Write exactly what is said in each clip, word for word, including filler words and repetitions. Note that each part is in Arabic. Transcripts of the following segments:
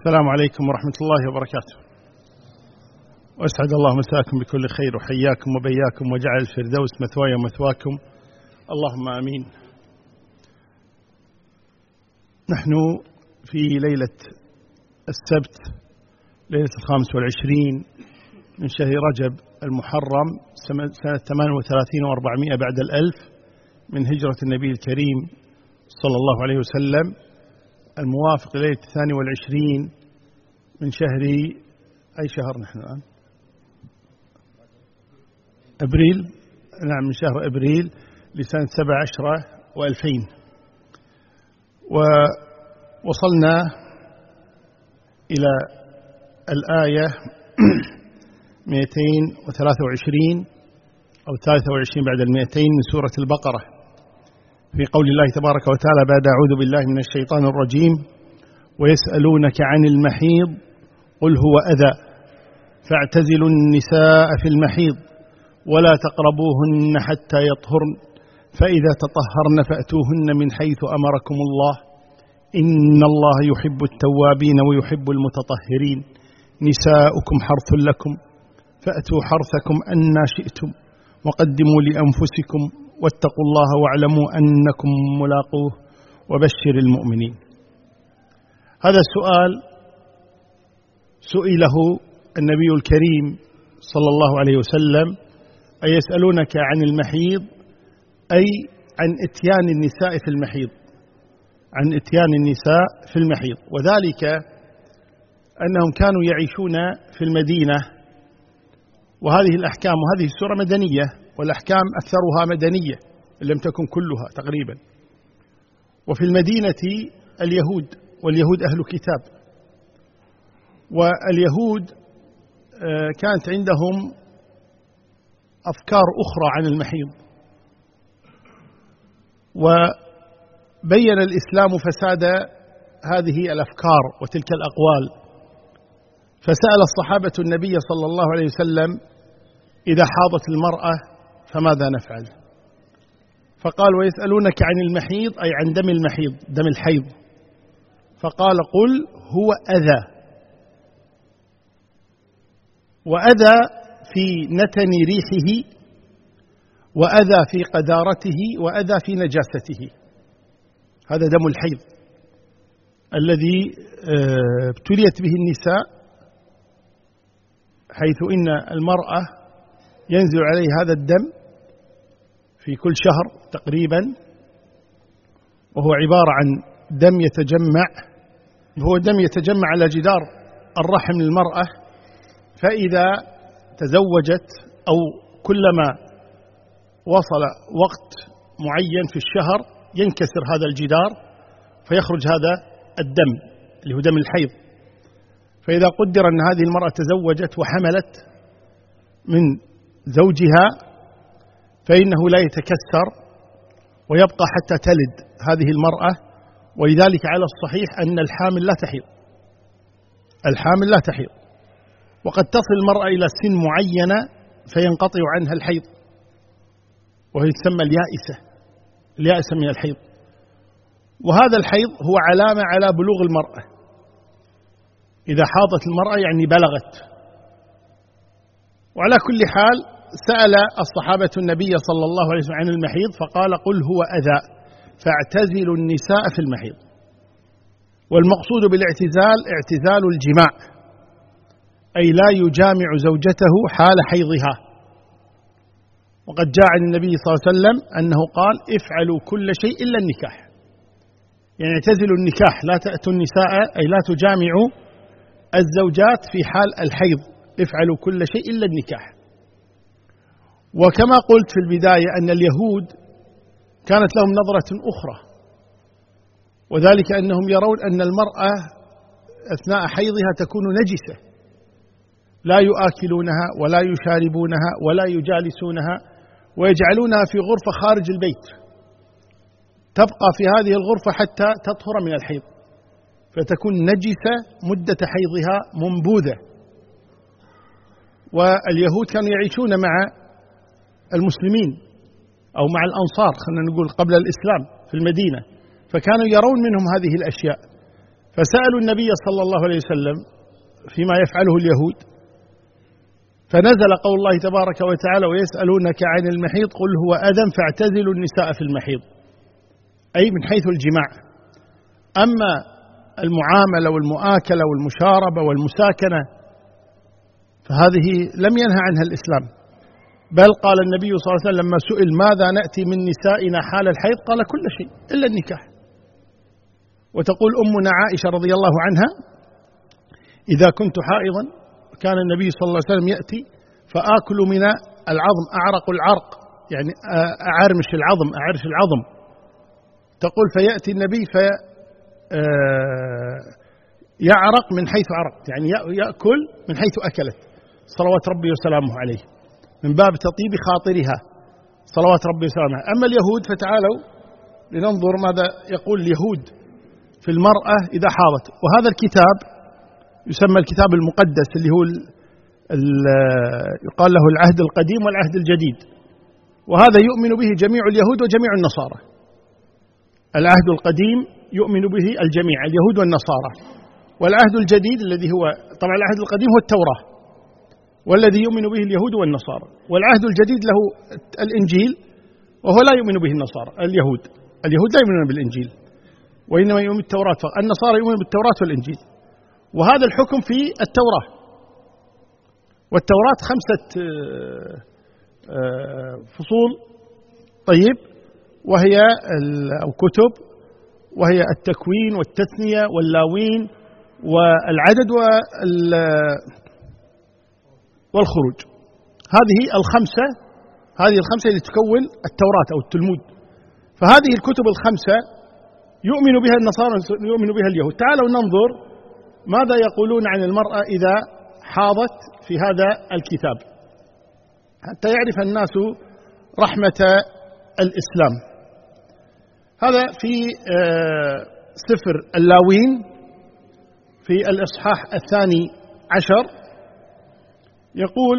السلام عليكم ورحمة الله وبركاته، وأسعد الله مساكم بكل خير وحياكم وبياكم وجعل الفردوس مثواي ومثواكم، اللهم آمين. نحن في ليلة السبت ليلة الخامس والعشرين من شهر رجب المحرم سنة ثمان وثلاثين وأربعمائة بعد الألف من هجرة النبي الكريم صلى الله عليه وسلم، الموافق ليلة الثاني والعشرين من شهر أي شهر نحن الآن؟ أبريل، نعم من شهر أبريل لسنة سبع عشرة وألفين. ووصلنا إلى الآية مئتين وثلاثة وعشرين أو ثلاثة وعشرين بعد المئتين من سورة البقرة، في قول الله تبارك وتعالى بعد أعوذ بالله من الشيطان الرجيم: ويسألونك عن المحيض قل هو أذى فاعتزلوا النساء في المحيض ولا تقربوهن حتى يطهرن فإذا تطهرن فأتوهن من حيث أمركم الله إن الله يحب التوابين ويحب المتطهرين نساؤكم حرث لكم فأتوا حرثكم أنى شئتم وقدموا لأنفسكم واتقوا الله واعلموا أنكم ملاقوه وبشر المؤمنين. هذا السؤال سئله النبي الكريم صلى الله عليه وسلم: أي يسألونك عن المحيض، أي عن إتيان النساء في المحيض، عن إتيان النساء في المحيض، وذلك أنهم كانوا يعيشون في المدينة، وهذه الأحكام وهذه السورة مدنية، والأحكام أكثرها مدنية إن لم تكن كلها تقريبا. وفي المدينة اليهود، واليهود أهل كتاب، واليهود كانت عندهم أفكار أخرى عن المحيض، وبين الإسلام فساد هذه الأفكار وتلك الأقوال، فسأل الصحابة النبي صلى الله عليه وسلم: إذا حاضت المرأة فماذا نفعل؟ فقال: ويسألونك عن المحيض، أي عن دم المحيض، دم الحيض، فقال: قل هو أذى. وأذى في نتن ريحه، وأذى في قذارته، وأذى في نجاسته. هذا دم الحيض الذي ابتليت به النساء، حيث إن المرأة ينزل عليه هذا الدم في كل شهر تقريبا، وهو عبارة عن دم يتجمع، هو دم يتجمع على جدار الرحم للمرأة، فإذا تزوجت أو كلما وصل وقت معين في الشهر ينكسر هذا الجدار فيخرج هذا الدم اللي هو دم الحيض. فإذا قدر أن هذه المرأة تزوجت وحملت من زوجها فإنه لا يتكسر ويبقى حتى تلد هذه المرأة، ولذلك على الصحيح أن الحامل لا تحيض، الحامل لا تحيض، وقد تصل المرأة إلى سن معينة فينقطع عنها الحيض، وهي تسمى اليائسة، اليائسة من الحيض. وهذا الحيض هو علامة على بلوغ المرأة، إذا حاضت المرأة يعني بلغت. وعلى كل حال سأل الصحابة النبي صلى الله عليه وسلم عن المحيض فقال: قل هو أذى فاعتزلوا النساء في المحيض. والمقصود بالاعتزال اعتزال الجماع، أي لا يجامع زوجته حال حيضها. وقد جاء عن النبي صلى الله عليه وسلم أنه قال: افعلوا كل شيء إلا النكاح، يعني اعتزلوا النكاح، لا تأتوا النساء، أي لا تجامعوا الزوجات في حال الحيض، افعلوا كل شيء إلا النكاح. وكما قلت في البداية أن اليهود كانت لهم نظرة أخرى، وذلك أنهم يرون أن المرأة أثناء حيضها تكون نجسة، لا يؤكلونها ولا يشاربونها ولا يجالسونها، ويجعلونها في غرفة خارج البيت تبقى في هذه الغرفة حتى تطهر من الحيض، فتكون نجسة مدة حيضها منبوذة. واليهود كانوا يعيشون مع المسلمين أو مع الأنصار، خلينا نقول قبل الإسلام، في المدينة، فكانوا يرون منهم هذه الأشياء، فسألوا النبي صلى الله عليه وسلم فيما يفعله اليهود، فنزل قول الله تبارك وتعالى: ويسألونك عن المحيض قل هو أذى فاعتزلوا النساء في المحيض، أي من حيث الجماع. أما المعاملة والمؤاكلة والمشاربة والمساكنة فهذه لم ينهى عنها الإسلام، بل قال النبي صلى الله عليه وسلم لما سئل ماذا نأتي من نسائنا حال الحيض قال كل شيء إلا النكاح. وتقول أمنا عائشة رضي الله عنها: إذا كنت حائضا كان النبي صلى الله عليه وسلم يأتي فآكل من العظم، أعرق العرق، يعني أعرمش العظم أعرش العظم. تقول فيأتي النبي في يعرق من حيث عرق، يعني يأكل من حيث أكلت صلوات ربي وسلامه عليه، من باب تطيب خاطرها صلوات ربي وسلامه. أما اليهود فتعالوا لننظر ماذا يقول اليهود في المرأة إذا حاضت. وهذا الكتاب يسمى الكتاب المقدس اللي هو ال ال يقال له العهد القديم والعهد الجديد، وهذا يؤمن به جميع اليهود وجميع النصارى. العهد القديم يؤمن به الجميع اليهود والنصارى، والعهد الجديد الذي هو طبعا العهد القديم هو التوراة والذي يؤمن به اليهود والنصارى، والعهد الجديد له الإنجيل وهو لا يؤمن به النصارى. اليهود اليهود لا يؤمنون بالإنجيل وإنما يؤمن بالتوراة، النصارى يؤمنون بالتوراة والإنجيل. وهذا الحكم في التوراة، والتوراة خمسة فصول طيب، وهي أو كتب، وهي التكوين والتثنية واللاوين والعدد والخروج. هذه الخمسة هذه الخمسة اللي تكون التوراة أو التلمود. فهذه الكتب الخمسة يؤمن بها النصارى يؤمن بها اليهود. تعالوا ننظر ماذا يقولون عن المرأة إذا حاضت في هذا الكتاب حتى يعرف الناس رحمة الإسلام. هذا في سفر اللاوين في الإصحاح الثاني عشر يقول: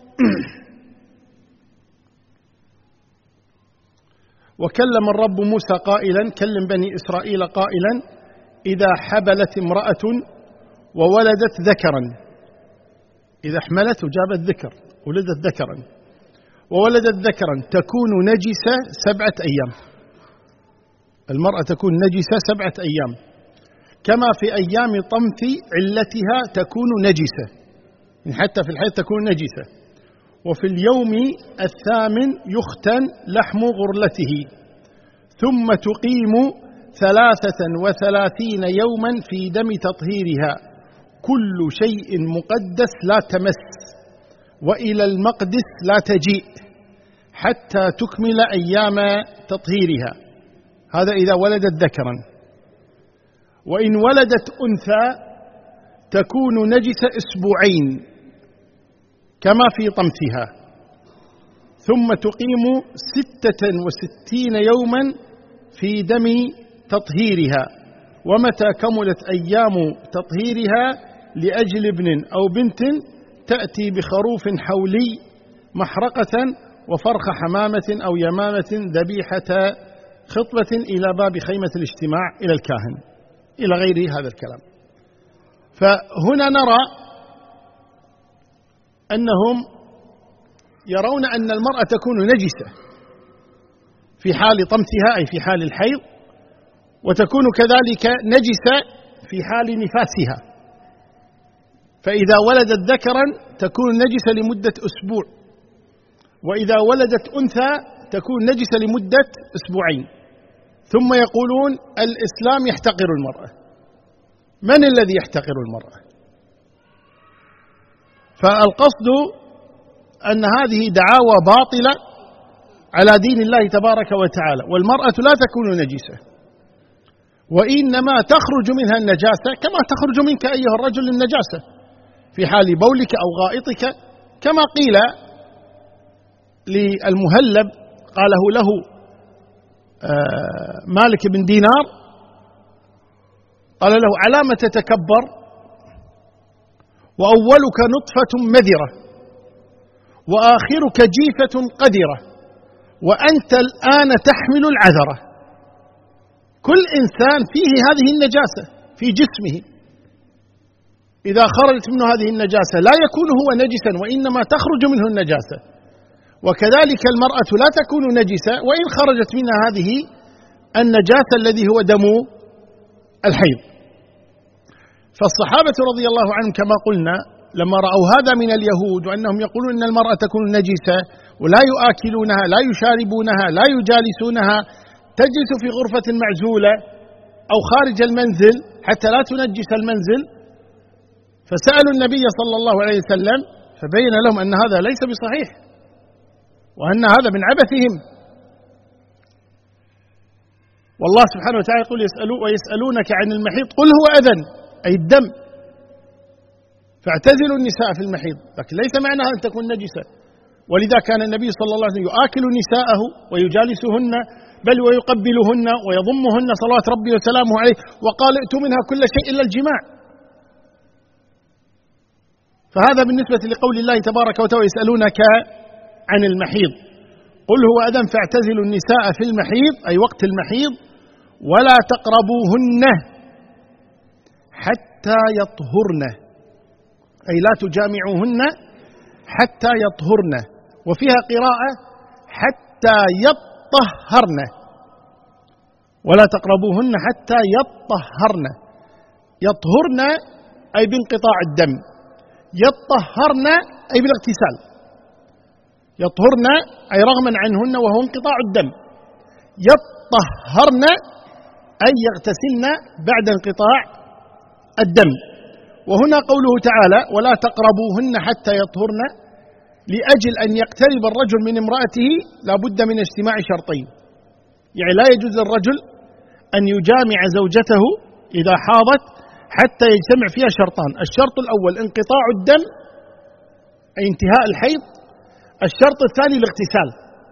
وكلم الرب موسى قائلا: كلم بني إسرائيل قائلا: إذا حبلت امرأة وولدت ذكرا، إذا حملت وجابت ذكر ولدت ذكرا وولدت ذكرا تكون نجسة سبعة أيام. المرأة تكون نجسة سبعة أيام، كما في أيام طمث علتها تكون نجسة، حتى في الحيض تكون نجسة. وفي اليوم الثامن يختن لحم غرلته، ثم تقيم ثلاثة وثلاثين يوما في دم تطهيرها، كل شيء مقدس لا تمس، وإلى المقدس لا تجيء حتى تكمل أيام تطهيرها. هذا إذا ولدت ذكرا. وإن ولدت أنثى تكون نجسة أسبوعين كما في طمثها، ثم تقيم ستة وستين يوما في دم تطهيرها. ومتى كملت أيام تطهيرها لأجل ابن أو بنت تأتي بخروف حولي محرقة وفرخ حمامة أو يمامة ذبيحة خطبة إلى باب خيمة الاجتماع إلى الكاهن، إلى غير هذا الكلام. فهنا نرى أنهم يرون أن المرأة تكون نجسة في حال طمثها أي في حال الحيض، وتكون كذلك نجسة في حال نفاسها. فإذا ولدت ذكرا تكون نجسة لمدة أسبوع، وإذا ولدت أنثى تكون نجسة لمدة أسبوعين. ثم يقولون الإسلام يحتقر المرأة. من الذي يحتقر المرأة؟ فالقصد أن هذه دعاوى باطلة على دين الله تبارك وتعالى. والمرأة لا تكون نجسة، وإنما تخرج منها النجاسة كما تخرج منك أيها الرجل النجاسة في حال بولك أو غائطك، كما قيل للمهلب قاله له مالك بن دينار، قال له: على ما تتكبر وأولك نطفة مذرة وآخرك جيفة قذرة وأنت الآن تحمل العذرة. كل إنسان فيه هذه النجاسة، في جسمه، إذا خرجت منه هذه النجاسة لا يكون هو نجسا وإنما تخرج منه النجاسة، وكذلك المرأة لا تكون نجسة وإن خرجت منها هذه النجاسة الذي هو دم الحيض. فالصحابة رضي الله عنهم كما قلنا لما رأوا هذا من اليهود وأنهم يقولون أن المرأة تكون نجسة ولا يؤكلونها لا يشاربونها لا يجالسونها، تجلس في غرفة معزولة أو خارج المنزل حتى لا تنجس المنزل، فسألوا النبي صلى الله عليه وسلم فبين لهم أن هذا ليس بصحيح وأن هذا من عبثهم. والله سبحانه وتعالى يقول يسألوا ويسألونك عن المحيض قل هو أذى أي الدم فاعتزلوا النساء في المحيض، لكن ليس معناها أن تكون نجسة. ولذا كان النبي صلى الله عليه وسلم يؤكل نساءه ويجالسهن بل ويقبلهن ويضمهن صلوات ربي وسلامه عليه، وقال ائتوا منها كل شيء إلا الجماع. فهذا بالنسبة لقول الله تبارك وتعالى يسألونك عن المحيض قل هو أذى فاعتزلوا النساء في المحيض أي وقت المحيض ولا تقربوهن حتى يطهرن أي لا تجامعوهن حتى يطهرن، وفيها قراءة حتى يطهرن ولا تقربوهن حتى يطهرن. يطهرن أي بانقطاع الدم، يطهرن أي بالاغتسال. يطهرن أي رغما عنهن وهو انقطاع الدم، يطهرن أي يغتسلن بعد انقطاع الدم. وهنا قوله تعالى ولا تقربوهن حتى يطهرن لأجل أن يقترب الرجل من امرأته لا بد من اجتماع شرطين، يعني لا يجوز للرجل أن يجامع زوجته إذا حاضت حتى يجتمع فيها شرطان. الشرط الأول انقطاع الدم أي انتهاء الحيض، الشرط الثاني الاغتسال.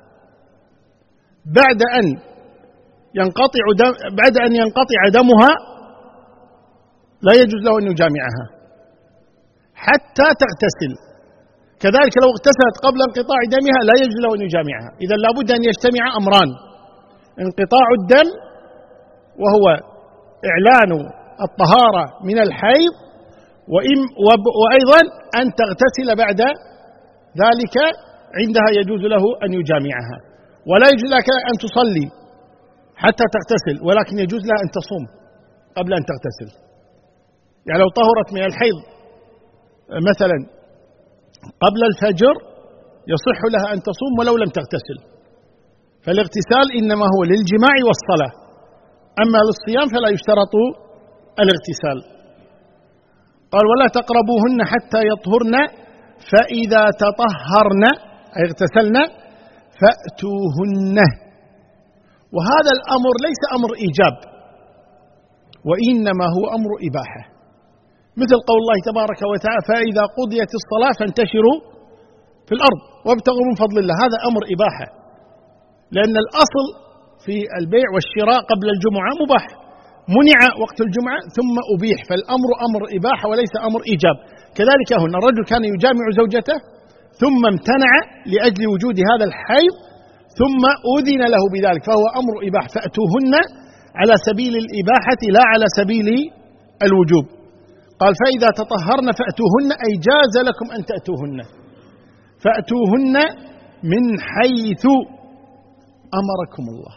بعد أن ينقطع دم بعد أن ينقطع دمها لا يجوز له أن يجامعها حتى تغتسل، كذلك لو اغتسلت قبل انقطاع دمها لا يجوز له أن يجامعها. إذن لا بد أن يجتمع أمران، انقطاع الدم وهو إعلان الطهارة من الحيض، وأيضا أن تغتسل بعد ذلك عندها يجوز له أن يجامعها. ولا يجوز لك أن تصلي حتى تغتسل، ولكن يجوز لها أن تصوم قبل أن تغتسل. يعني لو طهرت من الحيض مثلا قبل الفجر يصح لها أن تصوم ولو لم تغتسل، فالاغتسال إنما هو للجماع والصلاة، أما للصيام فلا يشترط الاغتسال. قال ولا تقربوهن حتى يطهرن فإذا تطهرن أي اغتسلن فأتوهن. وهذا الأمر ليس أمر إيجاب وإنما هو أمر إباحة، مثل قول الله تبارك وتعالى فإذا قضيت الصلاة فانتشروا في الأرض وابتغوا من فضل الله، هذا أمر إباحة، لأن الأصل في البيع والشراء قبل الجمعة مباح، منع وقت الجمعة ثم أبيح، فالأمر أمر إباحة وليس أمر إيجاب. كذلك هنا الرجل كان يجامع زوجته ثم امتنع لأجل وجود هذا الحيض ثم أذن له بذلك، فهو أمر إباحة، فأتوهن على سبيل الإباحة لا على سبيل الوجوب. قال فإذا تطهرن فأتوهن أي جاز لكم أن تأتوهن، فأتوهن من حيث أمركم الله،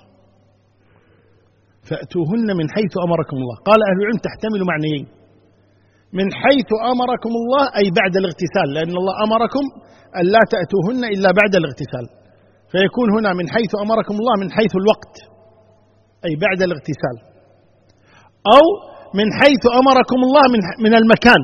فأتوهن من حيث أمركم الله. قال أهل العلم تحتمل معنيين، من حيث أمركم الله أي بعد الاغتسال، لأن الله أمركم أن لا تأتوهن إلا بعد الاغتسال، فيكون هنا من حيث أمركم الله من حيث الوقت أي بعد الاغتسال، أو من حيث أمركم الله من من المكان،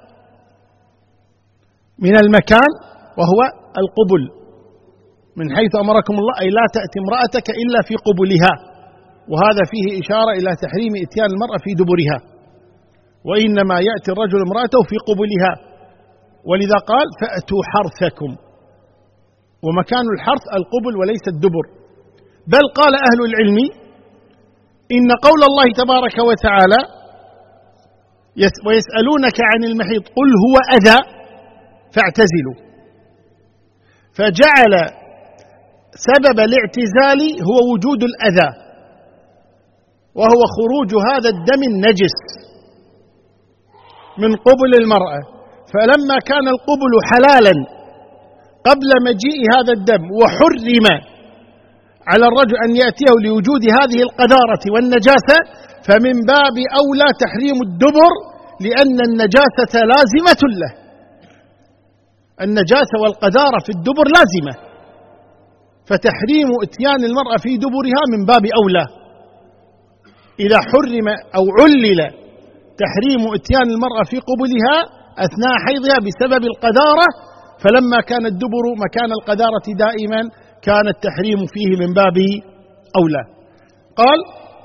من المكان وهو القبل، من حيث أمركم الله أي لا تأتي امرأتك إلا في قبلها، وهذا فيه إشارة إلى تحريم إتيان المرأة في دبرها، وإنما يأتي الرجل امرأته في قبلها، ولذا قال فأتوا حرثكم، ومكان الحرث القبل وليس الدبر. بل قال أهل العلم إن قول الله تبارك وتعالى ويسألونك عن المحيض قل هو أذى فاعتزلوا، فجعل سبب الاعتزال هو وجود الأذى، وهو خروج هذا الدم النجس من قبل المرأة. فلما كان القبل حلالا قبل مجيء هذا الدم وحرم على الرجل أن يأتيه لوجود هذه القذارة والنجاسة، فمن باب أولى تحريم الدبر، لأن النجاسة لازمة له. النجاسة والقذارة في الدبر لازمة، فتحريم إتيان المرأة في دبرها من باب أولى. إذا حرم أو علل تحريم إتيان المرأة في قبلها أثناء حيضها بسبب القذارة، فلما كان الدبر مكان القذارة دائما كان التحريم فيه من باب أولى. قال: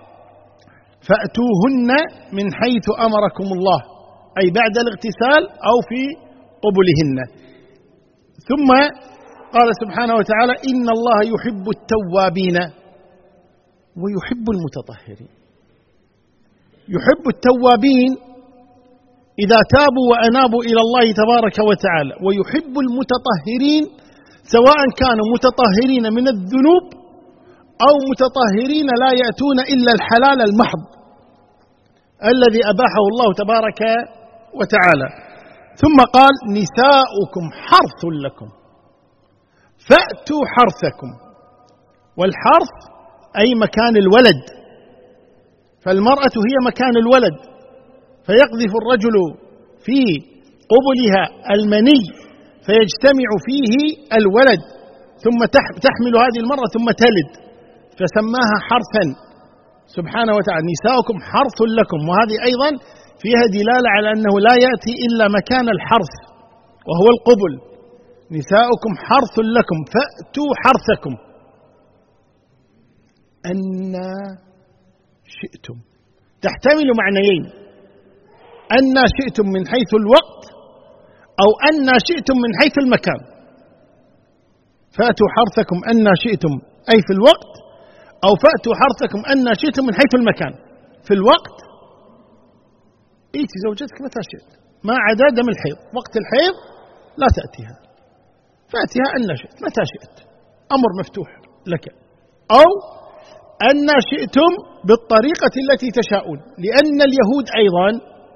فأتوهن من حيث أمركم الله، أي بعد الاغتسال أو في قبلهن. ثم قال سبحانه وتعالى: إن الله يحب التوابين ويحب المتطهرين. يحب التوابين إذا تابوا وأنابوا إلى الله تبارك وتعالى، ويحب المتطهرين سواء كانوا متطهرين من الذنوب أو متطهرين لا يأتون إلا الحلال المحض الذي أباحه الله تبارك وتعالى. ثم قال: نساؤكم حرث لكم فأتوا حرثكم. والحرث أي مكان الولد، فالمرأة هي مكان الولد، فيقذف الرجل في قبلها المني فيجتمع فيه الولد، ثم تحمل هذه المرأة ثم تلد، فسماها حرثا سبحانه وتعالى. نساؤكم حرث لكم، وهذه أيضا فيها دلالة على أنه لا يأتي إلا مكان الحرث وهو القبل. نساؤكم حرث لكم فأتوا حرثكم أن شئتم، تحتمل معنيين: أن شئتم من حيث الوقت، أو أن شئتم من حيث المكان. فأتوا حرثكم أن شئتم أي في الوقت، أو فأتوا حرثكم أن شئتم من حيث المكان. في الوقت ائتي زوجتك متى شئت ما عدا دم الحيض، وقت الحيض لا تأتيها، فأتيها أن شئت متى شئت، أمر مفتوح لك. أو أن شئتم بالطريقة التي تشاءون، لأن اليهود أيضا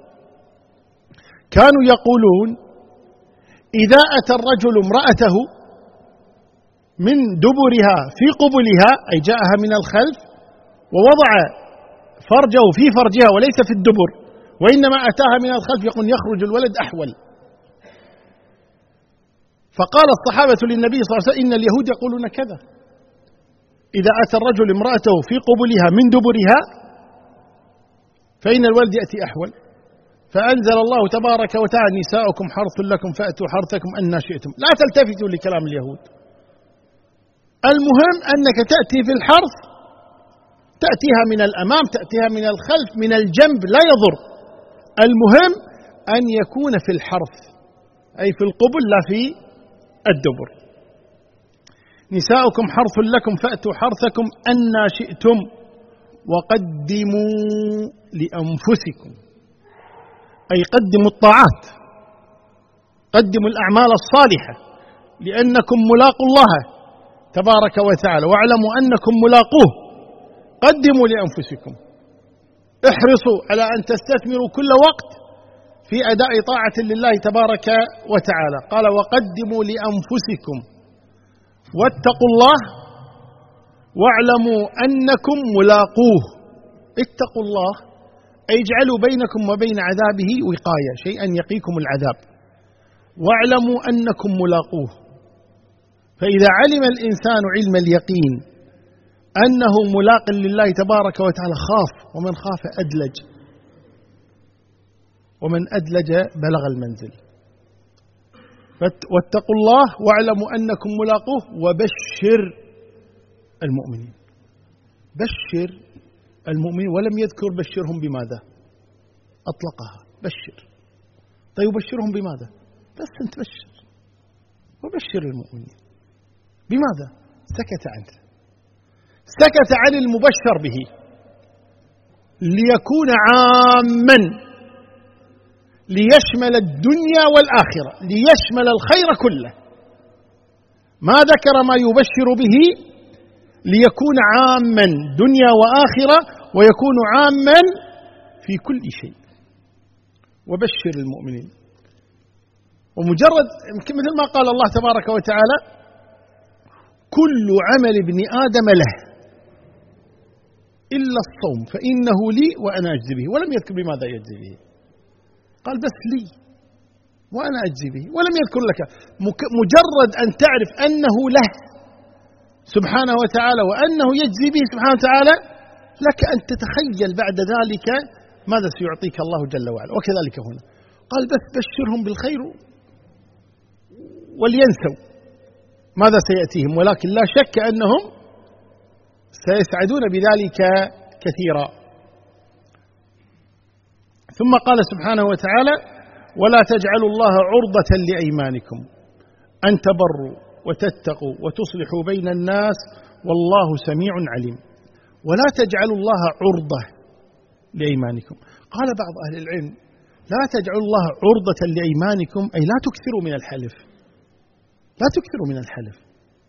كانوا يقولون: إذا أتى الرجل امرأته من دبرها في قبلها، أي جاءها من الخلف ووضع فرجه في فرجها وليس في الدبر، وإنما أتاها من الخلف، يقول: يخرج الولد أحول. فقال الصحابة للنبي صلى الله عليه وسلم: إن اليهود يقولون كذا، إذا أتى الرجل امرأته في قبلها من دبرها فإن الولد يأتي أحول. فأنزل الله تبارك وتعالى: نساؤكم حرث لكم فأتوا حرثكم أن شئتم. لا تلتفتوا لكلام اليهود، المهم أنك تأتي في الحرث، تأتيها من الأمام، تأتيها من الخلف، من الجنب، لا يضر، المهم أن يكون في الحرث أي في القبل لا في الدبر. نساؤكم حرث لكم فأتوا حرثكم أن شئتم وقدموا لأنفسكم، أي قدموا الطاعات، قدموا الأعمال الصالحة، لأنكم ملاقوا الله تبارك وتعالى، واعلموا أنكم ملاقوه. قدموا لأنفسكم، احرصوا على أن تستثمروا كل وقت في أداء طاعة لله تبارك وتعالى. قال: وقدموا لأنفسكم واتقوا الله واعلموا أنكم ملاقوه. اتقوا الله أي اجعلوا بينكم وبين عذابه وقاية، شيئا يقيكم العذاب. واعلموا أنكم ملاقوه، فإذا علم الإنسان علم اليقين أنه ملاق لله تبارك وتعالى خاف، ومن خاف أدلج، ومن أدلج بلغ المنزل. واتقوا الله واعلموا أنكم ملاقوه وبشر المؤمنين. بشر المؤمنين، ولم يذكر بشرهم بماذا، أطلقها بشر. طيب بشرهم بماذا؟ بس أنت بشر، وبشر المؤمنين بماذا؟ سكت عنه، سكت عن المبشر به ليكون عاما، ليشمل الدنيا والآخرة، ليشمل الخير كله. ما ذكر ما يبشر به ليكون عاما دنيا وآخرة، ويكون عاما في كل شيء. وبشر المؤمنين. ومجرد مثل ما قال الله تبارك وتعالى: كل عمل ابن آدم له إلا الصوم فإنه لي وأنا أجزي به، ولم يذكر بماذا يجزي به، قال بس لي وأنا أجزي به، ولم يذكر لك. مجرد أن تعرف أنه له سبحانه وتعالى وأنه يجزي به سبحانه وتعالى، لك أن تتخيل بعد ذلك ماذا سيعطيك الله جل وعلا. وكذلك هنا قال بس بشرهم بالخير ولينسوا ماذا سيأتيهم، ولكن لا شك أنهم سيسعدون بذلك كثيرا. ثم قال سبحانه وتعالى: ولا تجعلوا الله عرضة لأيمانكم أن تبروا وتتقوا وتصلحوا بين الناس والله سميع عليم. ولا تجعلوا الله عرضة لأيمانكم. قال بعض أهل العلم: لا تجعلوا الله عرضة لأيمانكم أي لا تكثروا من الحلف، لا تكثروا من الحلف.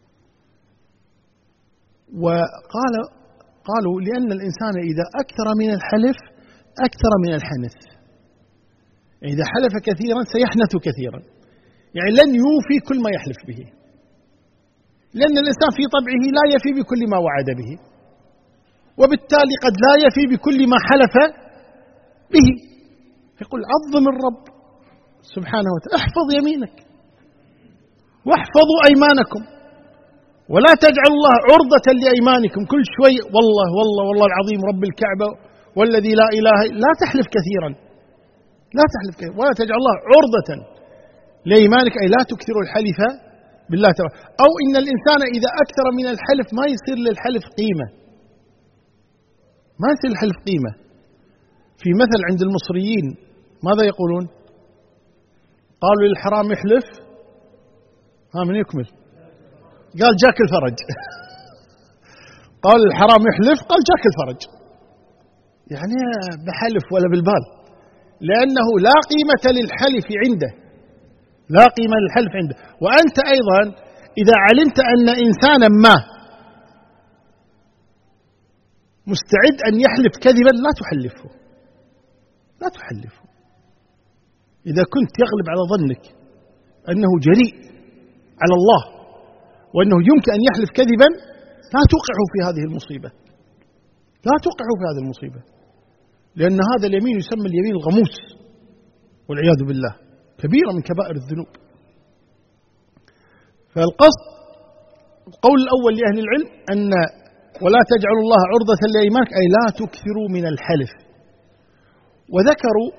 وقال قالوا لأن الإنسان إذا أكثر من الحلف أكثر من الحنث، إذا حلف كثيرا سيحنث كثيرا، يعني لن يوفي كل ما يحلف به، لأن الإنسان في طبعه لا يفي بكل ما وعد به، وبالتالي قد لا يفي بكل ما حلف به. يقول: عظم الرب سبحانه وتعالى، احفظ يمينك واحفظوا أيمانكم ولا تجعلوا الله عرضة لأيمانكم. كل شوي والله والله والله العظيم رب الكعبة والذي لا إله، لا تحلف كثيرا، لا تحلف كثيرا. ولا تجعل الله عرضة لأيمانك أي لا تكثروا الحلف بالله تعالى. أو إن الإنسان إذا أكثر من الحلف ما يصير للحلف قيمة، ما يصير الحلف قيمة. في مثل عند المصريين ماذا يقولون؟ قالوا للحرام يحلف، ها من يكمل؟ قال جاك الفرج. قال الحرام يحلف، قال جاك الفرج، يعني بحلف ولا بالبال، لأنه لا قيمة للحلف عنده، لا قيمة للحلف عنده. وأنت أيضا إذا علمت أن إنسانا ما مستعد أن يحلف كذبا لا تحلفه، لا تحلفه. إذا كنت يغلب على ظنك أنه جريء على الله وأنه يمكن أن يحلف كذبا لا توقعه في هذه المصيبة، لا توقعه في هذه المصيبة، لأن هذا اليمين يسمى اليمين الغموس والعياذ بالله، كبيرة من كبائر الذنوب. فالقصد القول الأول لأهل العلم أن ولا تجعلوا الله عرضة لأيمانك أي لا تكثروا من الحلف. وذكروا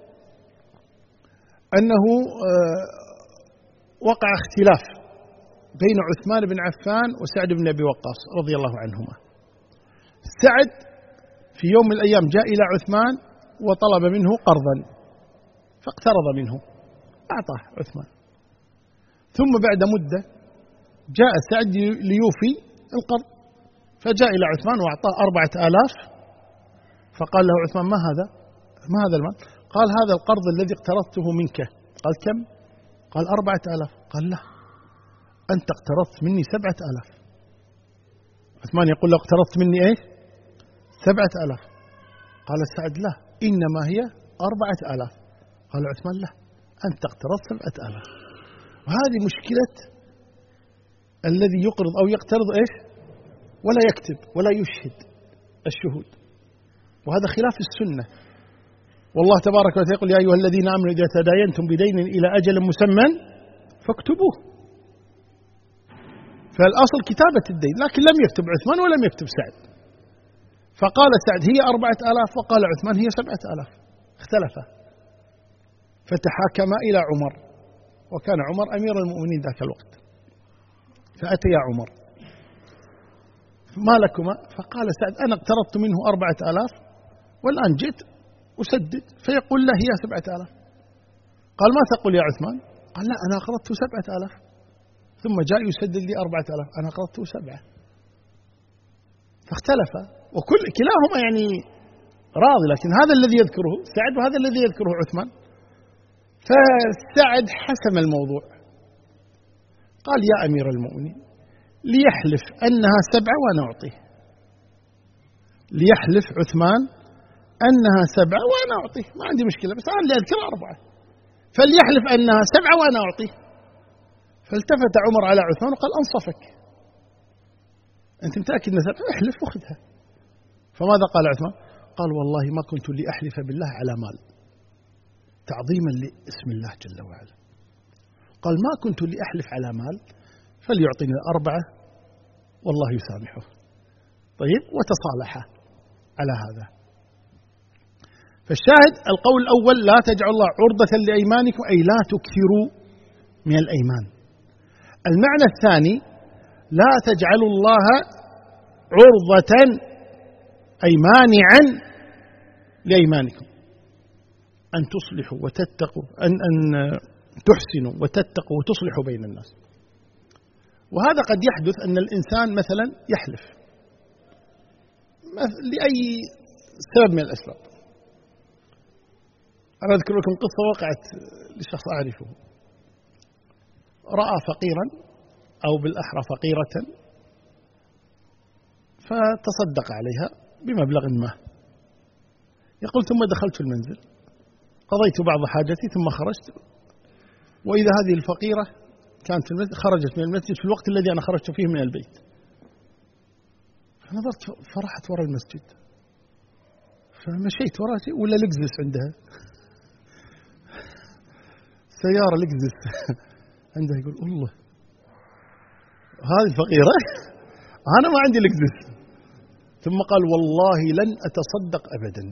أنه وقع اختلاف بين عثمان بن عفان وسعد بن أبي وقاص رضي الله عنهما. سعد في يوم من الأيام جاء إلى عثمان وطلب منه قرضا فاقترض منه، أعطاه عثمان. ثم بعد مدة جاء سعد ليوفي القرض، فجاء إلى عثمان وأعطاه أربعة آلاف، فقال له عثمان: ما هذا؟ ما هذا المال؟ قال: هذا القرض الذي اقترضته منك. قال: كم؟ قال: أربعة آلاف. قال: لا، أنت اقترضت مني سبعة آلاف. عثمان يقول له: اقترضت مني إيه؟ سبعة آلاف. قال سعد: لا، إنما هي أربعة آلاف. قال عثمان: لا، أنت اقترضت سبعة آلاف. وهذه مشكلة الذي يقرض أو يقترض إيش؟ ولا يكتب ولا يشهد الشهود، وهذا خلاف السنة. والله تبارك وتعالى يقول: يا أيها الذين آمنوا إذا تداينتم بدين إلى أجل مسمى فاكتبوه. فالأصل كتابة الدين، لكن لم يكتب عثمان ولم يكتب سعد، فقال سعد هي أربعة آلاف وقال عثمان هي سبعة آلاف، اختلفا. فتحاكما إلى عمر، وكان عمر أمير المؤمنين ذاك الوقت، فأتيا عمر: ما لكما؟ فقال سعد: أنا اقترضت منه أربعة آلاف والآن جئت أسدد، فيقول لا هي سبعة آلاف. قال: ما تقول يا عثمان؟ قال: لا، أنا أقرضت سبعة آلاف، ثم جاء يسدد لي أربعة آلاف، أنا أقرضته سبعة. فاختلفا، وكل كلاهما يعني راضي، لكن هذا الذي يذكره سعد وهذا الذي يذكره عثمان. فسعد حسم الموضوع، قال: يا أمير المؤمنين، ليحلف أنها سبعة وأنا أعطيه، ليحلف عثمان أنها سبعة وأنا أعطيه، ما عندي مشكلة، بس أنا اللي أذكر أربعة، فليحلف أنها سبعة وأنا أعطيه. فالتفت عمر على عثمان وقال أنصفك، أنت متأكد أنها سبعة؟ احلف وخذها. فماذا قال عثمان؟ قال والله ما كنت لأحلف بالله على مال، تعظيما لاسم الله جل وعلا. قال ما كنت لأحلف على مال، فليعطيني الأربعة والله يسامحه. طيب، وتصالحا على هذا. فالشاهد القول الأول لا تجعلوا الله عرضة لأيمانكم، أي لا تكثروا من الأيمان. المعنى الثاني لا تجعلوا الله عرضة أي مانعا لأيمانكم، أن تصلحوا وتتقوا، أن أن تحسنوا وتتقوا وتصلحوا بين الناس. وهذا قد يحدث أن الإنسان مثلا يحلف لأي سبب من الأسباب. أنا أذكر لكم قصة وقعت لشخص أعرفه، رأى فقيرا أو بالأحرى فقيرة فتصدق عليها بمبلغ ما. يقول ثم دخلت المنزل قضيت بعض حاجتي ثم خرجت، وإذا هذه الفقيرة كانت في المسجد، خرجت من المسجد في الوقت الذي أنا خرجت فيه من البيت. فنظرت فرحت وراء المسجد، فمشيت وراء ولا لكزس عندها سيارة لكزس عندها. يقول الله هذه الفقيرة أنا ما عندي لكزس. ثم قال والله لن أتصدق أبدا،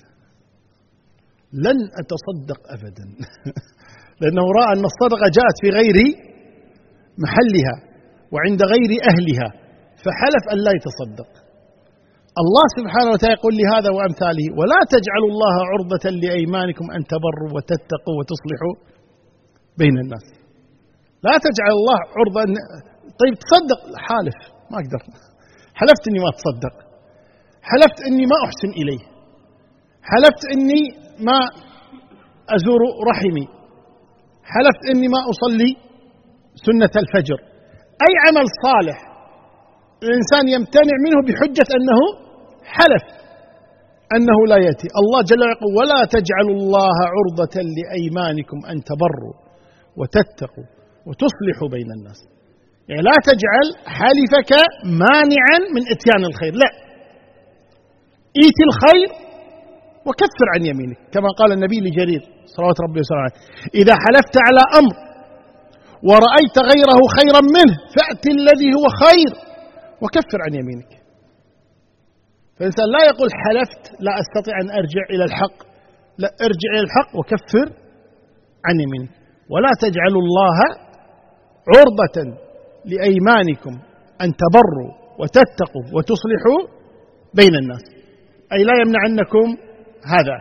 لن أتصدق أبدا لأنه رأى أن الصدقة جاءت في غير محلها وعند غير أهلها، فحلف أن لا يتصدق. الله سبحانه وتعالى يقول لهذا وأمثاله ولا تجعلوا الله عرضة لأيمانكم أن تبروا وتتقوا وتصلحوا بين الناس. لا تجعل الله عرضة. طيب تصدق، حالف ما أقدر، حلفت أني ما أتصدق، حلفت أني ما أحسن إليه، حلفت أني ما أزور رحمي، حلفت أني ما أصلي سنة الفجر. أي عمل صالح الإنسان يمتنع منه بحجة أنه حلف أنه لا يأتي. الله جل وعلا يقول ولا تجعلوا الله عرضة لأيمانكم أن تبروا وتتقوا وتصلحوا بين الناس. يعني لا تجعل حلفك مانعا من إتيان الخير، لا، إيتي الخير وكفر عن يمينك، كما قال النبي لجرير صلوات ربي وسلامه عليه إذا حلفت على أمر ورأيت غيره خيرا منه فأت الذي هو خير وكفر عن يمينك. فالإنسان لا يقول حلفت لا أستطيع أن أرجع إلى الحق، لا، ارجع إلى الحق وكفر عن يمينك. ولا تجعلوا الله عرضة لأيمانكم أن تبروا وتتقوا وتصلحوا بين الناس، أي لا يمنعنكم هذا.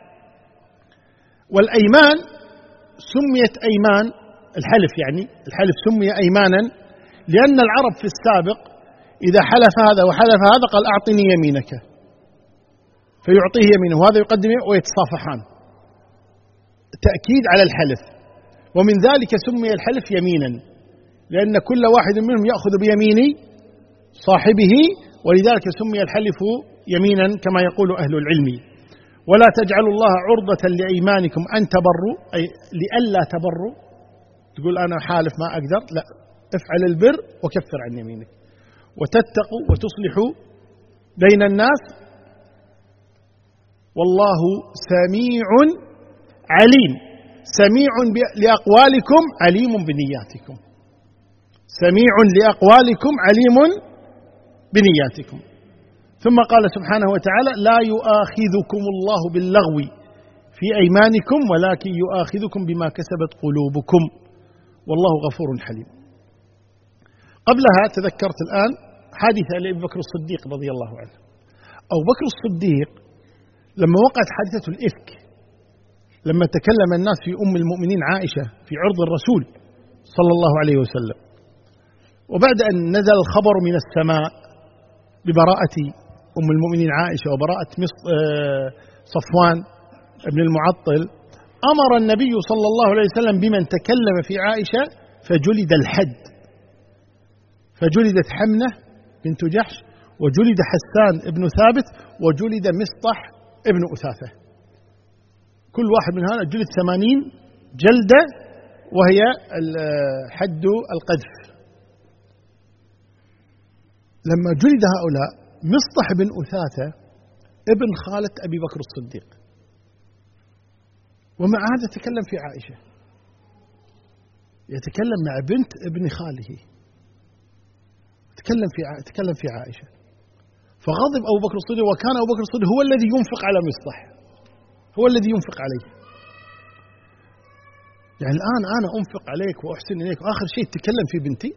والأيمان سميت أيمان، الحلف يعني الحلف سمي أيمانا لأن العرب في السابق إذا حلف هذا وحلف هذا قال أعطني يمينك، فيعطيه يمينه وهذا يقدم ويتصافحان، تأكيد على الحلف. ومن ذلك سمي الحلف يمينا لأن كل واحد منهم يأخذ بيمين صاحبه، ولذلك سمي الحلف يمينا كما يقول أهل العلم. ولا تجعلوا الله عرضة لأيمانكم أن تبروا، أي لئلا تبروا، تقول أنا حالف ما أقدر، لا، افعل البر وكفر عن يمينك وتتقوا وتصلحوا بين الناس. والله سميع عليم، سميع لأقوالكم عليم بنياتكم، سميع لأقوالكم عليم بنياتكم. ثم قال سبحانه وتعالى لا يؤاخذكم الله باللغو في أيمانكم ولكن يؤاخذكم بما كسبت قلوبكم والله غفور حليم. قبلها تذكرت الآن حادثة لأبي بكر الصديق رضي الله عنه. أبو بكر الصديق لما وقعت حادثة الإفك، لما تكلم الناس في أم المؤمنين عائشة في عرض الرسول صلى الله عليه وسلم، وبعد أن نزل الخبر من السماء ببراءة أم المؤمنين عائشة وبراءة صفوان ابن المعطل، أمر النبي صلى الله عليه وسلم بمن تكلم في عائشة فجلد الحد، فجلدت حمنة بنت جحش وجلد حسان ابن ثابت وجلد مصطح ابن أثاثة، كل واحد من هؤلاء جلد ثمانين جلدة، وهي حد القذف. لما جلد هؤلاء، مصطح بن أثاثة ابن خالة أبي بكر الصديق، ومع هذا تكلم في عائشة، يتكلم مع بنت ابن خاله، تكلم في تكلم في عائشة، فغضب أبو بكر الصديق، وكان أبو بكر الصديق هو الذي ينفق على مصطح، هو الذي ينفق عليه. يعني الآن أنا أنفق عليك وأحسن إليك، وآخر شيء تتكلم في بنتي،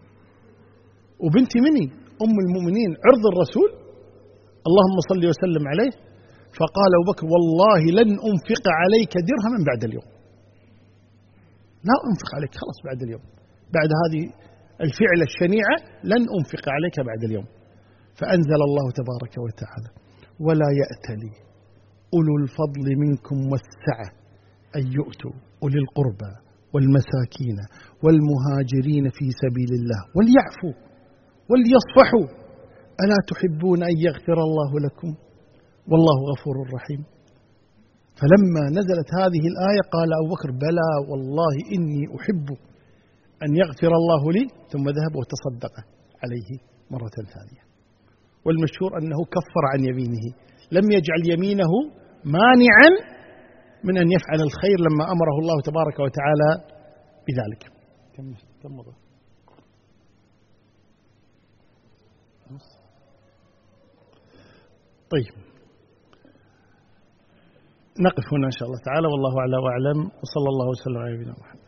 وبنتي مني أم المؤمنين عرض الرسول، اللهم صل وسلم عليه. فقال أبو بكر: والله لن أنفق عليك درهما بعد اليوم، لا أنفق عليك خلاص بعد اليوم، بعد هذه الفعلة الشنيعة لن أنفق عليك بعد اليوم. فأنزل الله تبارك وتعالى: ولا يأتلي أولو الفضل منكم والسعة أن يؤتوا أولي القربى والمساكين والمهاجرين في سبيل الله وليعفوا وليصفحوا ألا تحبون أن يغفر الله لكم والله غفور رحيم. فلما نزلت هذه الآية قال أبو بكر: بلى والله إني أحب أن يغفر الله لي، ثم ذهب وتصدق عليه مرة ثانية. والمشهور أنه كفر عن يمينه، لم يجعل يمينه مانعا من أن يفعل الخير لما أمره الله تبارك وتعالى بذلك. كم كم مضى؟ طيب، نقف هنا إن شاء الله تعالى، والله أعلى وأعلم، وصلى الله وسلم على نبينا محمد.